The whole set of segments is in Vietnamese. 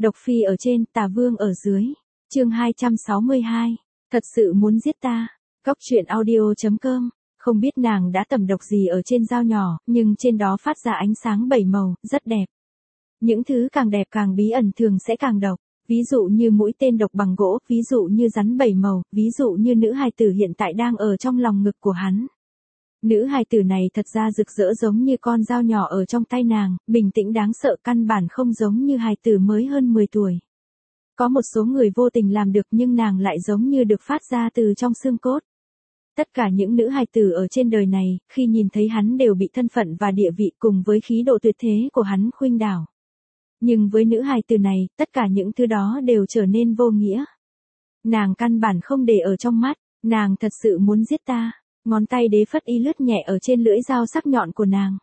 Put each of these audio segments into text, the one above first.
Độc phi ở trên, tà vương ở dưới. Chương 262. Thật sự muốn giết ta. Góc truyện audio.com. Không biết nàng đã tẩm độc gì ở trên dao nhỏ, nhưng trên đó phát ra ánh sáng bảy màu, rất đẹp. Những thứ càng đẹp càng bí ẩn thường sẽ càng độc. Ví dụ như mũi tên độc bằng gỗ, ví dụ như rắn bảy màu, ví dụ như nữ hài tử hiện tại đang ở trong lòng ngực của hắn. Nữ hài tử này thật ra rực rỡ giống như con dao nhỏ ở trong tay nàng, bình tĩnh đáng sợ, căn bản không giống như hài tử mới hơn 10 tuổi. Có một số người vô tình làm được nhưng nàng lại giống như được phát ra từ trong xương cốt. Tất cả những nữ hài tử ở trên đời này, khi nhìn thấy hắn đều bị thân phận và địa vị cùng với khí độ tuyệt thế của hắn khuynh đảo. Nhưng với nữ hài tử này, tất cả những thứ đó đều trở nên vô nghĩa. Nàng căn bản không để ở trong mắt, nàng thật sự muốn giết ta. Ngón tay Đế Phất Y lướt nhẹ ở trên lưỡi dao sắc nhọn của nàng.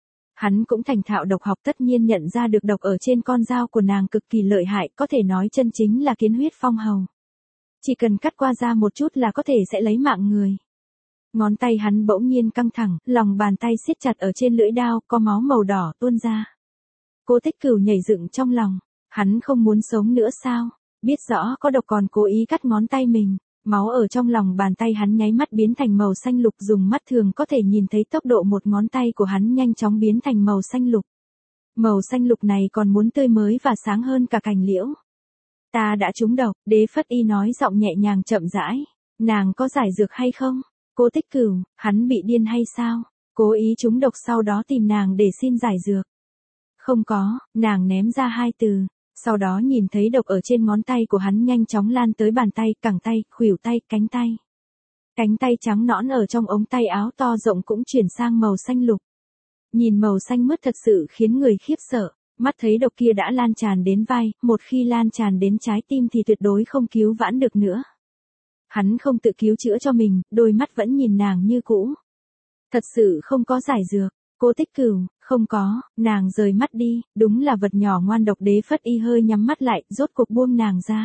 Hắn cũng thành thạo độc học, tất nhiên nhận ra được độc ở trên con dao của nàng cực kỳ lợi hại, có thể nói chân chính là kiến huyết phong hầu. Chỉ cần cắt qua da một chút là có thể sẽ lấy mạng người. Ngón tay hắn bỗng nhiên căng thẳng, lòng bàn tay siết chặt ở trên lưỡi dao, có máu màu đỏ tuôn ra. Cố Tích Cửu nhảy dựng trong lòng, hắn không muốn sống nữa sao? Biết rõ có độc còn cố ý cắt ngón tay mình. Máu ở trong lòng bàn tay hắn nháy mắt biến thành màu xanh lục, dùng mắt thường có thể nhìn thấy tốc độ một ngón tay của hắn nhanh chóng biến thành màu xanh lục. Màu xanh lục này còn muốn tươi mới và sáng hơn cả cành liễu. Ta đã trúng độc, Đế Phất Y nói giọng nhẹ nhàng chậm rãi. Nàng có giải dược hay không? Cố Tích Cửu, hắn bị điên hay sao? Cố ý trúng độc sau đó tìm nàng để xin giải dược. Không có, nàng ném ra hai từ. Sau đó nhìn thấy độc ở trên ngón tay của hắn nhanh chóng lan tới bàn tay, cẳng tay, khuỷu tay, cánh tay. Cánh tay trắng nõn ở trong ống tay áo to rộng cũng chuyển sang màu xanh lục. Nhìn màu xanh mướt thật sự khiến người khiếp sợ, mắt thấy độc kia đã lan tràn đến vai, một khi lan tràn đến trái tim thì tuyệt đối không cứu vãn được nữa. Hắn không tự cứu chữa cho mình, đôi mắt vẫn nhìn nàng như cũ. Thật sự không có giải dược. Cố Tích Cửu, không có, nàng rời mắt đi, đúng là vật nhỏ ngoan độc. Đế Phất Y hơi nhắm mắt lại, rốt cuộc buông nàng ra.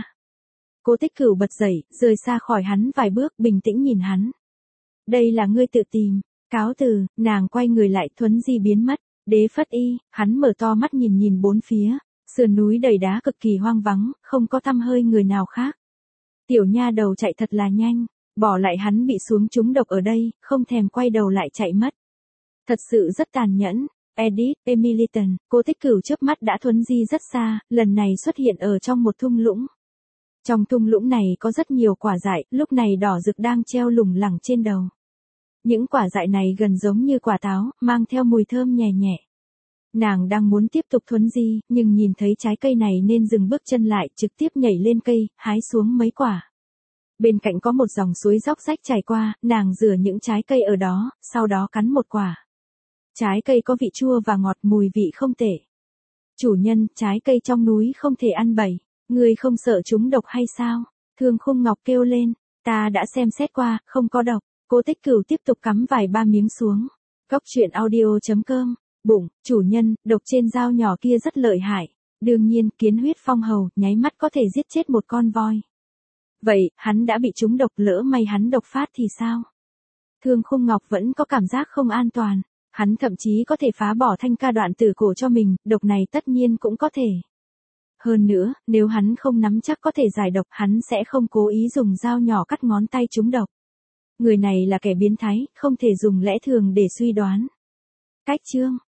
Cố Tích Cửu bật dậy, rời xa khỏi hắn vài bước, bình tĩnh nhìn hắn. Đây là ngươi tự tìm, cáo từ, nàng quay người lại, thuấn di biến mất. Đế Phất Y, hắn mở to mắt nhìn nhìn bốn phía, sườn núi đầy đá cực kỳ hoang vắng, không có tăm hơi người nào khác. Tiểu nha đầu chạy thật là nhanh, bỏ lại hắn bị xuống trúng độc ở đây, không thèm quay đầu lại chạy mất. Thật sự rất tàn nhẫn. Edith, Emiliton, Cố Tích Cửu trước mắt đã thuấn di rất xa, lần này xuất hiện ở trong một thung lũng. Trong thung lũng này có rất nhiều quả dại, lúc này đỏ rực đang treo lủng lẳng trên đầu. Những quả dại này gần giống như quả táo, mang theo mùi thơm nhẹ nhẹ. Nàng đang muốn tiếp tục thuấn di, nhưng nhìn thấy trái cây này nên dừng bước chân lại, trực tiếp nhảy lên cây, hái xuống mấy quả. Bên cạnh có một dòng suối róc rách chảy qua, nàng rửa những trái cây ở đó, sau đó cắn một quả. Trái cây có vị chua và ngọt, mùi vị không tệ. Chủ nhân, trái cây trong núi không thể ăn bậy. Ngươi không sợ chúng độc hay sao? Thương Khung Ngọc kêu lên. Ta đã xem xét qua, không có độc. Cố Tích Cửu tiếp tục cắm vài ba miếng xuống. Góc truyện audio.com. Bụng, chủ nhân, độc trên dao nhỏ kia rất lợi hại. Đương nhiên, kiến huyết phong hầu, nháy mắt có thể giết chết một con voi. Vậy, hắn đã bị trúng độc, lỡ may hắn độc phát thì sao? Thương Khung Ngọc vẫn có cảm giác không an toàn. Hắn thậm chí có thể phá bỏ thanh ca đoạn tử cổ cho mình, độc này tất nhiên cũng có thể. Hơn nữa, nếu hắn không nắm chắc có thể giải độc, hắn sẽ không cố ý dùng dao nhỏ cắt ngón tay trúng độc. Người này là kẻ biến thái, không thể dùng lẽ thường để suy đoán. Cách chương